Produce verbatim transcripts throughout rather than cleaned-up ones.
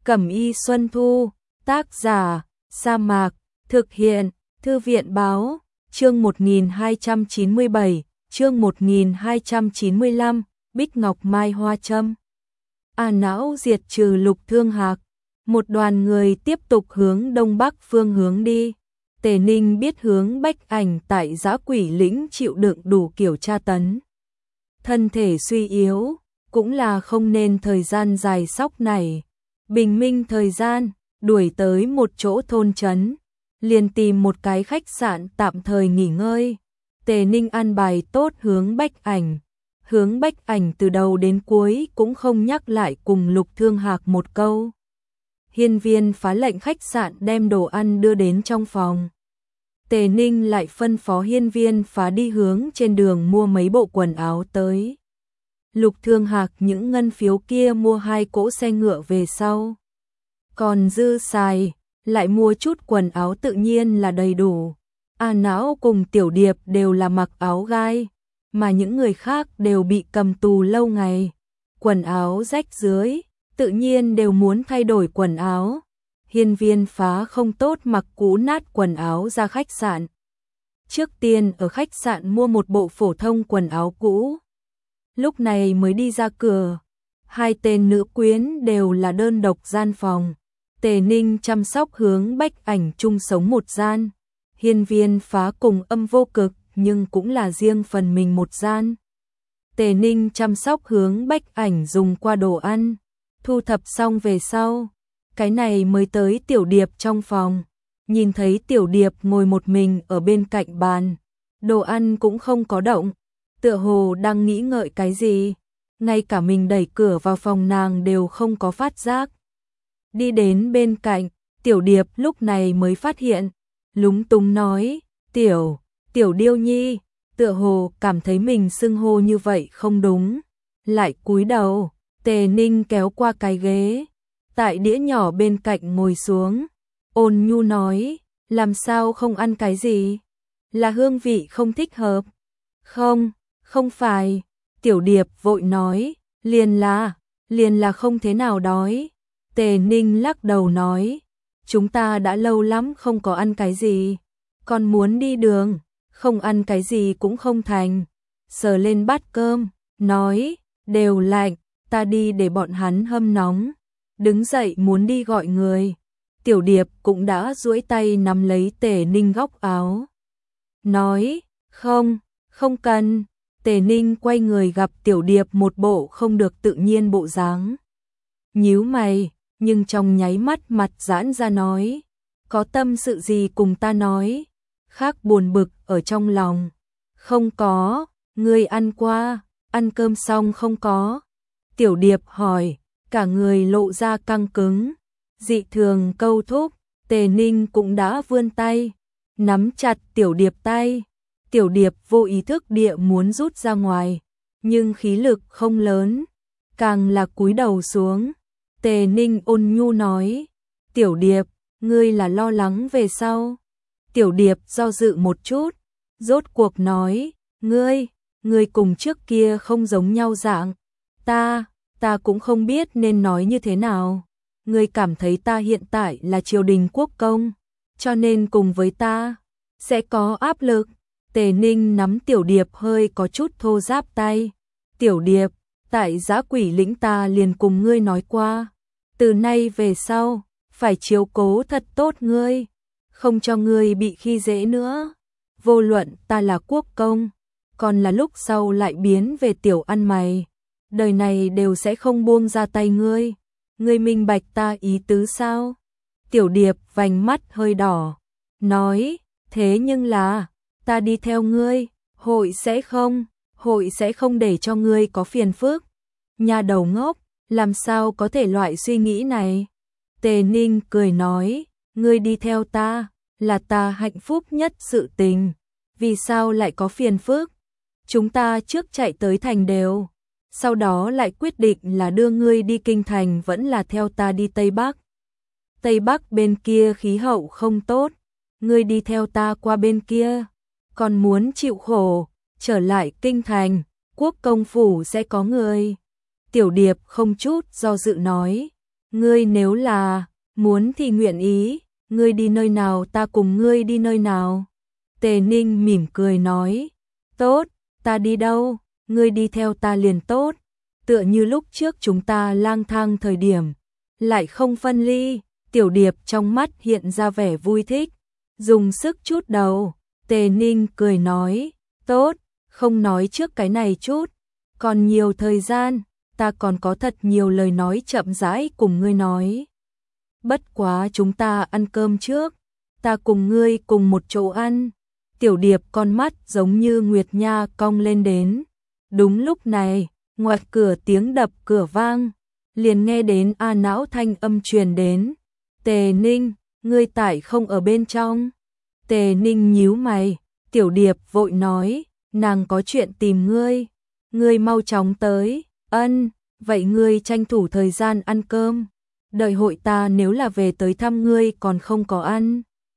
Cẩm y Xuân Thu, tác giả, Sa Mạc, thực hiện, Thư viện báo, chương một nghìn hai trăm chín mươi bảy, chương một nghìn hai trăm chín mươi lăm, Bích Ngọc Mai Hoa Châm. À não diệt trừ Lục Thương Hạc, một đoàn người tiếp tục hướng đông bắc phương hướng đi. Tề Ninh biết hướng Bách Ảnh tại Dã Quỷ Lĩnh chịu đựng đủ kiểu tra tấn. Thân thể suy yếu, cũng là không nên thời gian dài sóc này. Bình minh thời gian, đuổi tới một chỗ thôn trấn, liền tìm một cái khách sạn tạm thời nghỉ ngơi. Tề Ninh an bài tốt hướng Bách Ảnh. Hướng Bách Ảnh từ đầu đến cuối cũng không nhắc lại cùng Lục Thương Hạc một câu. Hiên Viên phá lệnh khách sạn đem đồ ăn đưa đến trong phòng. Tề Ninh lại phân phó Hiên Viên phá đi hướng trên đường mua mấy bộ quần áo tới. Lục Thương Hạc những ngân phiếu kia mua hai cỗ xe ngựa về sau. Còn dư xài, lại mua chút quần áo tự nhiên là đầy đủ. A Não cùng Tiểu Điệp đều là mặc áo gai, mà những người khác đều bị cầm tù lâu ngày. Quần áo rách rưới, tự nhiên đều muốn thay đổi quần áo. Hiên Viên phá không tốt mặc cũ nát quần áo ra khách sạn. Trước tiên ở khách sạn mua một bộ phổ thông quần áo cũ. Lúc này mới đi ra cửa. Hai tên nữ quyến đều là đơn độc gian phòng. Tề Ninh chăm sóc hướng Bách Ảnh chung sống một gian. Hiên Viên phá cùng Âm Vô Cực nhưng cũng là riêng phần mình một gian. Tề Ninh chăm sóc hướng Bách Ảnh dùng qua đồ ăn. Thu thập xong về sau, cái này mới tới Tiểu Điệp trong phòng. Nhìn thấy Tiểu Điệp ngồi một mình ở bên cạnh bàn. Đồ ăn cũng không có động. Tựa hồ đang nghĩ ngợi cái gì. Ngay cả mình đẩy cửa vào phòng nàng đều không có phát giác. Đi đến bên cạnh, Tiểu Điệp lúc này mới phát hiện. Lúng túng nói, Tiểu, Tiểu Điêu Nhi, tựa hồ cảm thấy mình xưng hô như vậy không đúng. Lại cúi đầu, Tề Ninh kéo qua cái ghế, tại đĩa nhỏ bên cạnh ngồi xuống. Ôn nhu nói, làm sao không ăn cái gì? Là hương vị không thích hợp? Không, không phải. Tiểu Điệp vội nói, liền là, liền là không thế nào đói. Tề Ninh lắc đầu nói, chúng ta đã lâu lắm không có ăn cái gì, còn muốn đi đường, không ăn cái gì cũng không thành. Sờ lên bát cơm, nói, đều lạnh, ta đi để bọn hắn hâm nóng. Đứng dậy muốn đi gọi người. Tiểu Điệp cũng đã duỗi tay nắm lấy Tề Ninh góc áo. Nói, không, không cần. Tề Ninh quay người gặp Tiểu Điệp một bộ không được tự nhiên bộ dáng. Nhíu mày, nhưng trong nháy mắt mặt giãn ra nói, có tâm sự gì cùng ta nói, khác buồn bực ở trong lòng. Không có, ngươi ăn qua, ăn cơm xong không có. Tiểu Điệp hỏi, cả người lộ ra căng cứng, dị thường câu thúc. Tề Ninh cũng đã vươn tay, nắm chặt Tiểu Điệp tay. Tiểu Điệp vô ý thức địa muốn rút ra ngoài, nhưng khí lực không lớn, càng là cúi đầu xuống. Tề Ninh ôn nhu nói, Tiểu Điệp, ngươi là lo lắng về sau. Tiểu Điệp do dự một chút, rốt cuộc nói, ngươi, ngươi cùng trước kia không giống nhau dạng. Ta, ta cũng không biết nên nói như thế nào. Ngươi cảm thấy ta hiện tại là triều đình quốc công, cho nên cùng với ta, sẽ có áp lực. Tề Ninh nắm Tiểu Điệp hơi có chút thô ráp tay. Tiểu Điệp, tại Dã Quỷ Lĩnh ta liền cùng ngươi nói qua. Từ nay về sau, phải chiếu cố thật tốt ngươi, không cho ngươi bị khi dễ nữa. Vô luận ta là quốc công, còn là lúc sau lại biến về tiểu ăn mày, đời này đều sẽ không buông ra tay ngươi. Ngươi minh bạch ta ý tứ sao? Tiểu Điệp vành mắt hơi đỏ, nói, thế nhưng là, ta đi theo ngươi, hội sẽ không, hội sẽ không để cho ngươi có phiền phức. Nhà đầu ngốc, làm sao có thể loại suy nghĩ này? Tề Ninh cười nói, ngươi đi theo ta, là ta hạnh phúc nhất sự tình. Vì sao lại có phiền phức? Chúng ta trước chạy tới thành đều, sau đó lại quyết định là đưa ngươi đi kinh thành vẫn là theo ta đi Tây Bắc. Tây Bắc bên kia khí hậu không tốt, ngươi đi theo ta qua bên kia, còn muốn chịu khổ, trở lại kinh thành, quốc công phủ sẽ có người. Tiểu Điệp không chút do dự nói, ngươi nếu là muốn thì nguyện ý, ngươi đi nơi nào ta cùng ngươi đi nơi nào. Tề Ninh mỉm cười nói, tốt, ta đi đâu, ngươi đi theo ta liền tốt, tựa như lúc trước chúng ta lang thang thời điểm, lại không phân ly. Tiểu Điệp trong mắt hiện ra vẻ vui thích, dùng sức chút đầu. Tề Ninh cười nói, tốt, không nói trước cái này chút, còn nhiều thời gian, ta còn có thật nhiều lời nói chậm rãi cùng ngươi nói. Bất quá chúng ta ăn cơm trước, ta cùng ngươi cùng một chỗ ăn. Tiểu Điệp con mắt giống như nguyệt nha cong lên đến. Đúng lúc này, ngoài cửa tiếng đập cửa vang, liền nghe đến A Não thanh âm truyền đến. Tề Ninh, ngươi tại không ở bên trong. Tề Ninh nhíu mày, Tiểu Điệp vội nói, nàng có chuyện tìm ngươi, ngươi mau chóng tới. Ân, vậy ngươi tranh thủ thời gian ăn cơm, đợi hội ta nếu là về tới thăm ngươi còn không có ăn,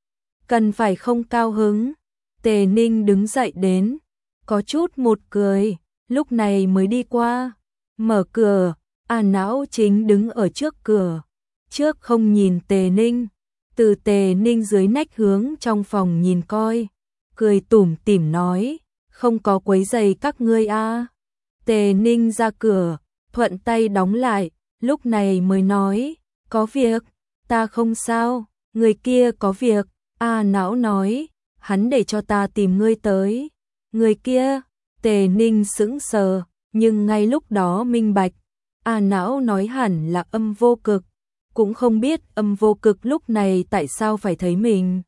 cần phải không cao hứng. Tề Ninh đứng dậy đến, có chút một cười, lúc này mới đi qua, mở cửa, A Não chính đứng ở trước cửa, trước không nhìn Tề Ninh, từ Tề Ninh dưới nách hướng trong phòng nhìn coi, cười tủm tỉm nói, không có quấy rầy các ngươi a. À. Tề Ninh ra cửa, thuận tay đóng lại, lúc này mới nói, có việc, ta không sao, người kia có việc. A Não nói, hắn để cho ta tìm ngươi tới. Người kia, Tề Ninh sững sờ, nhưng ngay lúc đó minh bạch, A Não nói hẳn là Âm Vô Cực, cũng không biết Âm Vô Cực lúc này tại sao phải thấy mình.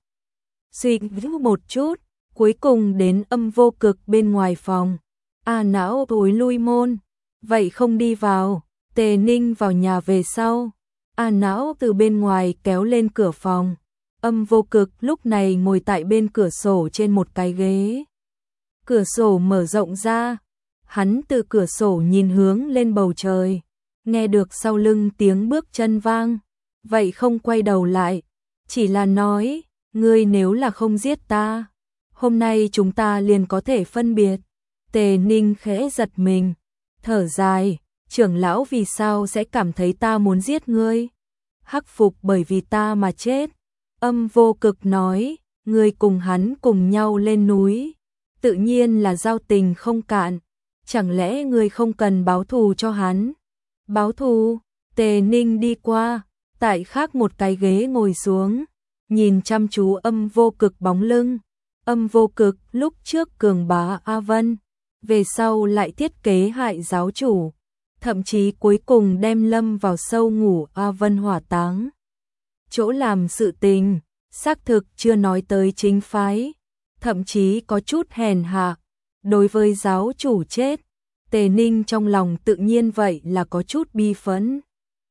Suy nghĩ một chút, cuối cùng đến Âm Vô Cực bên ngoài phòng. A Não tối lui môn, vậy không đi vào. Tề Ninh vào nhà về sau, A Não từ bên ngoài kéo lên cửa phòng. Âm Vô Cực lúc này ngồi tại bên cửa sổ trên một cái ghế. Cửa sổ mở rộng ra, hắn từ cửa sổ nhìn hướng lên bầu trời, nghe được sau lưng tiếng bước chân vang, vậy không quay đầu lại, chỉ là nói, ngươi nếu là không giết ta, hôm nay chúng ta liền có thể phân biệt. Tề Ninh khẽ giật mình, thở dài, trưởng lão vì sao sẽ cảm thấy ta muốn giết ngươi? Hắc phục bởi vì ta mà chết. Âm Vô Cực nói, ngươi cùng hắn cùng nhau lên núi, tự nhiên là giao tình không cạn, chẳng lẽ ngươi không cần báo thù cho hắn? Báo thù? Tề Ninh đi qua, tại khác một cái ghế ngồi xuống, nhìn chăm chú Âm Vô Cực bóng lưng. Âm Vô Cực lúc trước cường bá A Vân, về sau lại thiết kế hại giáo chủ, thậm chí cuối cùng đem lâm vào sâu ngủ A Vân hỏa táng. Chỗ làm sự tình, xác thực chưa nói tới chính phái, thậm chí có chút hèn hạ. Đối với giáo chủ chết, Tề Ninh trong lòng tự nhiên vậy là có chút bi phẫn.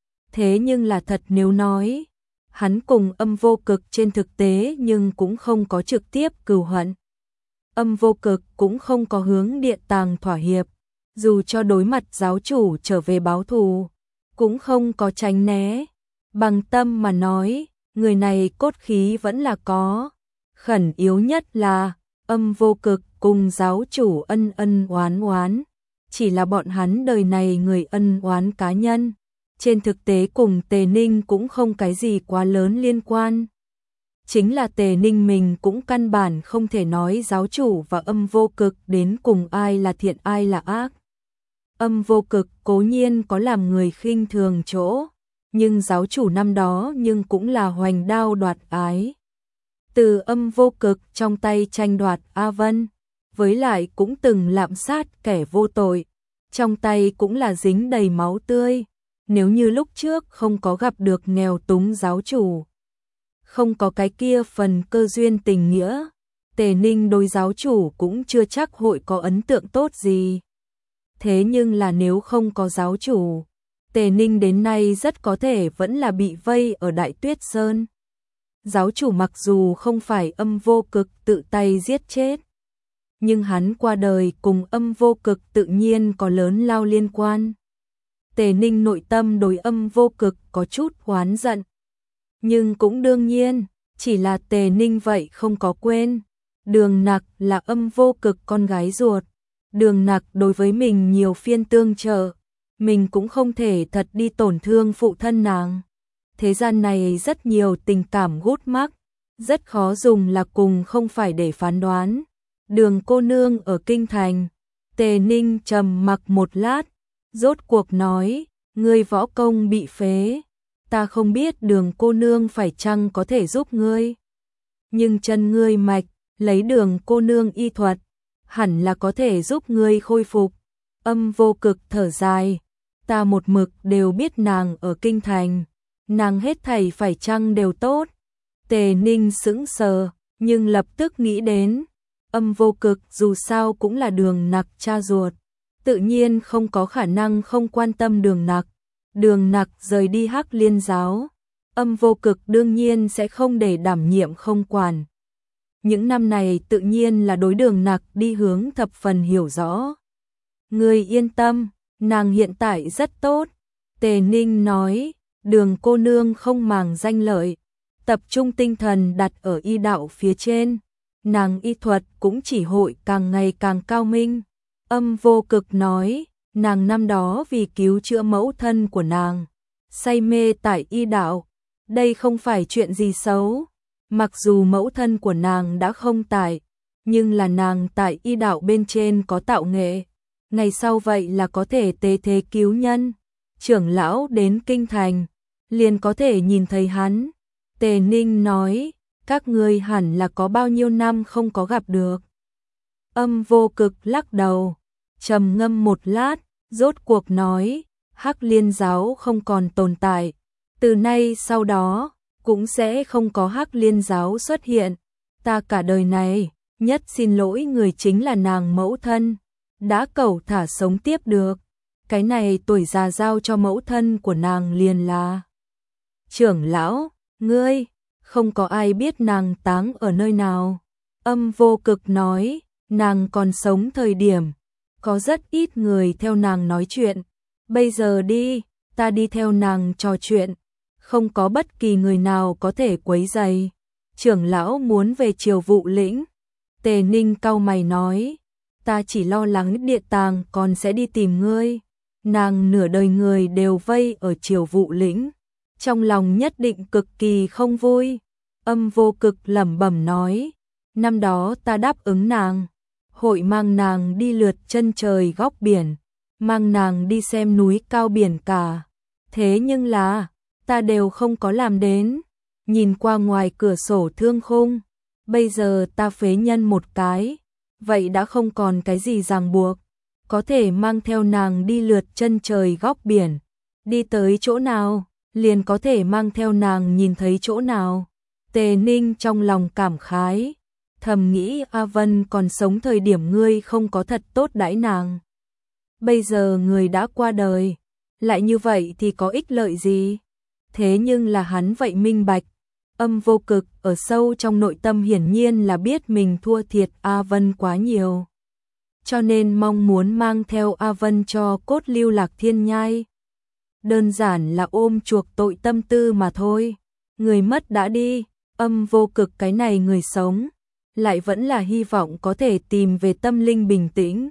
Thế nhưng là thật nếu nói, hắn cùng Âm Vô Cực trên thực tế nhưng cũng không có trực tiếp cừu hận. Âm Vô Cực cũng không có hướng Điện Tàng thỏa hiệp, dù cho đối mặt giáo chủ trở về báo thù, cũng không có tránh né. Bằng tâm mà nói, người này cốt khí vẫn là có. Khẩn yếu nhất là, Âm Vô Cực cùng giáo chủ ân ân oán oán, chỉ là bọn hắn đời này người ân oán cá nhân. Trên thực tế cùng Tề Ninh cũng không cái gì quá lớn liên quan. Chính là Tề Ninh mình cũng căn bản không thể nói giáo chủ và Âm Vô Cực đến cùng ai là thiện ai là ác. Âm Vô Cực cố nhiên có làm người khinh thường chỗ, nhưng giáo chủ năm đó nhưng cũng là hoành đao đoạt ái. Từ Âm Vô Cực trong tay tranh đoạt A Vân, với lại cũng từng lạm sát kẻ vô tội, trong tay cũng là dính đầy máu tươi. Nếu như lúc trước không có gặp được nghèo túng giáo chủ, không có cái kia phần cơ duyên tình nghĩa, Tề Ninh đối giáo chủ cũng chưa chắc hội có ấn tượng tốt gì. Thế nhưng là nếu không có giáo chủ, Tề Ninh đến nay rất có thể vẫn là bị vây ở Đại Tuyết Sơn. Giáo chủ mặc dù không phải Âm Vô Cực tự tay giết chết, nhưng hắn qua đời cùng Âm Vô Cực tự nhiên có lớn lao liên quan. Tề Ninh nội tâm đối Âm Vô Cực có chút oán giận, nhưng cũng đương nhiên, chỉ là Tề Ninh vậy không có quên. Đường Nặc là Âm Vô Cực con gái ruột, Đường Nặc đối với mình nhiều phiên tương trợ, mình cũng không thể thật đi tổn thương phụ thân nàng. thế gian này rất nhiều tình cảm gút mắc, rất khó dùng là cùng không phải để phán đoán. Đường cô nương ở kinh thành. Tề Ninh trầm mặc một lát, rốt cuộc nói, ngươi võ công bị phế, ta không biết Đường cô nương phải chăng có thể giúp ngươi. Nhưng chân ngươi mạch, lấy Đường cô nương y thuật, hẳn là có thể giúp ngươi khôi phục. Âm Vô Cực thở dài, ta một mực đều biết nàng ở kinh thành, nàng hết thảy phải chăng đều tốt. Tề Ninh sững sờ, nhưng lập tức nghĩ đến, Âm Vô Cực dù sao cũng là Đường Nặc cha ruột, tự nhiên không có khả năng không quan tâm Đường Nặc. Đường Nặc rời đi Hắc Liên giáo, Âm Vô Cực đương nhiên sẽ không để đảm nhiệm không quản. Những năm này tự nhiên là đối Đường Nặc đi hướng thập phần hiểu rõ. Ngươi yên tâm, nàng hiện tại rất tốt. Tề Ninh nói, Đường cô nương không màng danh lợi, tập trung tinh thần đặt ở y đạo phía trên, nàng y thuật cũng chỉ hội càng ngày càng cao minh. Âm Vô Cực nói, nàng năm đó vì cứu chữa mẫu thân của nàng, say mê tại y đạo, đây không phải chuyện gì xấu. Mặc dù mẫu thân của nàng đã không tại, nhưng là nàng tại y đạo bên trên có tạo nghệ, ngày sau vậy là có thể tế thế cứu nhân. Trưởng lão đến kinh thành, liền có thể nhìn thấy hắn. Tề Ninh nói, các ngươi hẳn là có bao nhiêu năm không có gặp được. Âm Vô Cực lắc đầu, trầm ngâm một lát, rốt cuộc nói, Hắc Liên giáo không còn tồn tại, từ nay sau đó cũng sẽ không có Hắc Liên giáo xuất hiện. Ta cả đời này nhất xin lỗi người chính là nàng mẫu thân, đã cẩu thả sống tiếp được, cái này tuổi già giao cho mẫu thân của nàng liền là. Trưởng lão, ngươi, không có ai biết nàng táng ở nơi nào. Âm Vô Cực nói, nàng còn sống thời điểm, có rất ít người theo nàng nói chuyện, bây giờ đi, ta đi theo nàng trò chuyện, không có bất kỳ người nào có thể quấy rầy. Trưởng lão muốn về Triều Vụ lĩnh. Tề Ninh cau mày nói, ta chỉ lo lắng địa tàng còn sẽ đi tìm ngươi. Nàng nửa đời người đều vây ở Triều Vụ lĩnh, trong lòng nhất định cực kỳ không vui. Âm Vô Cực lẩm bẩm nói, năm đó ta đáp ứng nàng, hội mang nàng đi lượt chân trời góc biển, mang nàng đi xem núi cao biển cả. Thế nhưng là, ta đều không có làm đến. Nhìn qua ngoài cửa sổ thương khung, bây giờ ta phế nhân một cái, vậy đã không còn cái gì ràng buộc, có thể mang theo nàng đi lượt chân trời góc biển, đi tới chỗ nào, liền có thể mang theo nàng nhìn thấy chỗ nào. Tề Ninh trong lòng cảm khái, thầm nghĩ A Vân còn sống thời điểm ngươi không có thật tốt đãi nàng. Bây giờ người đã qua đời, lại như vậy thì có ích lợi gì? Thế nhưng là hắn vậy minh bạch, Âm Vô Cực ở sâu trong nội tâm hiển nhiên là biết mình thua thiệt A Vân quá nhiều, cho nên mong muốn mang theo A Vân cho cốt lưu Lạc Thiên Nhai. Đơn giản là ôm chuộc tội tâm tư mà thôi. Người mất đã đi, Âm Vô Cực cái này người sống, lại vẫn là hy vọng có thể tìm về tâm linh bình tĩnh.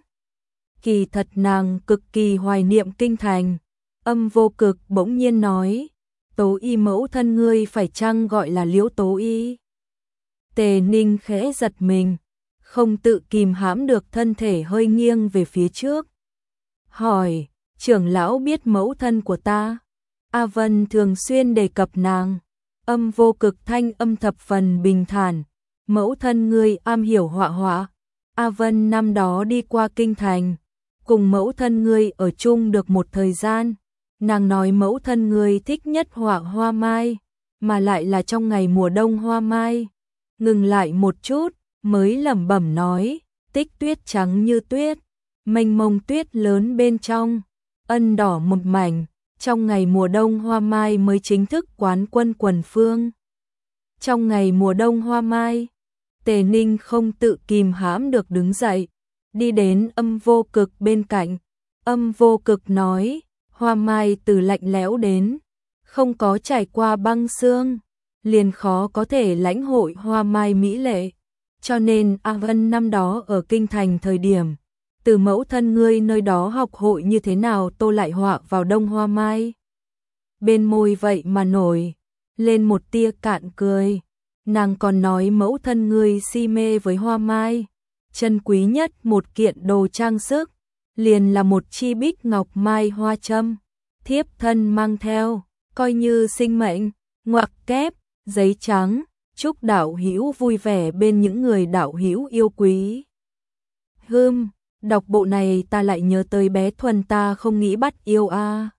Kỳ thật nàng cực kỳ hoài niệm kinh thành. Âm Vô Cực bỗng nhiên nói, Tố Y mẫu thân ngươi phải chăng gọi là Liễu Tố Y? Tề Ninh khẽ giật mình, không tự kìm hãm được thân thể hơi nghiêng về phía trước. Hỏi, trưởng lão biết mẫu thân của ta? A Vân thường xuyên đề cập nàng. Âm Vô Cực thanh âm thập phần bình thản, mẫu thân ngươi am hiểu họa họa. A Vân năm đó đi qua kinh thành, cùng mẫu thân ngươi ở chung được một thời gian. Nàng nói mẫu thân ngươi thích nhất họa hoa mai, mà lại là trong ngày mùa đông hoa mai. Ngừng lại một chút, mới lẩm bẩm nói, tích tuyết trắng như tuyết, mênh mông tuyết lớn bên trong, ân đỏ một mảnh, trong ngày mùa đông hoa mai mới chính thức quán quân quần phương. Trong ngày mùa đông hoa mai, Tề Ninh không tự kìm hãm được đứng dậy, đi đến Âm Vô Cực bên cạnh. Âm Vô Cực nói, hoa mai từ lạnh lẽo đến, không có trải qua băng sương, liền khó có thể lãnh hội hoa mai mỹ lệ. Cho nên A Vân năm đó ở kinh thành thời điểm, từ mẫu thân ngươi nơi đó học hội như thế nào tô lại họa vào đông hoa mai. Bên môi vậy mà nổi lên một tia cạn cười. Nàng còn nói mẫu thân ngươi si mê với hoa mai, chân quý nhất một kiện đồ trang sức, liền là một chi bích ngọc mai hoa châm, thiếp thân mang theo, coi như sinh mệnh, ngoặc kép, giấy trắng, chúc đạo hữu vui vẻ bên những người đạo hữu yêu quý. Hừm, đọc bộ này ta lại nhớ tới bé Thuần ta không nghĩ bắt yêu a. À.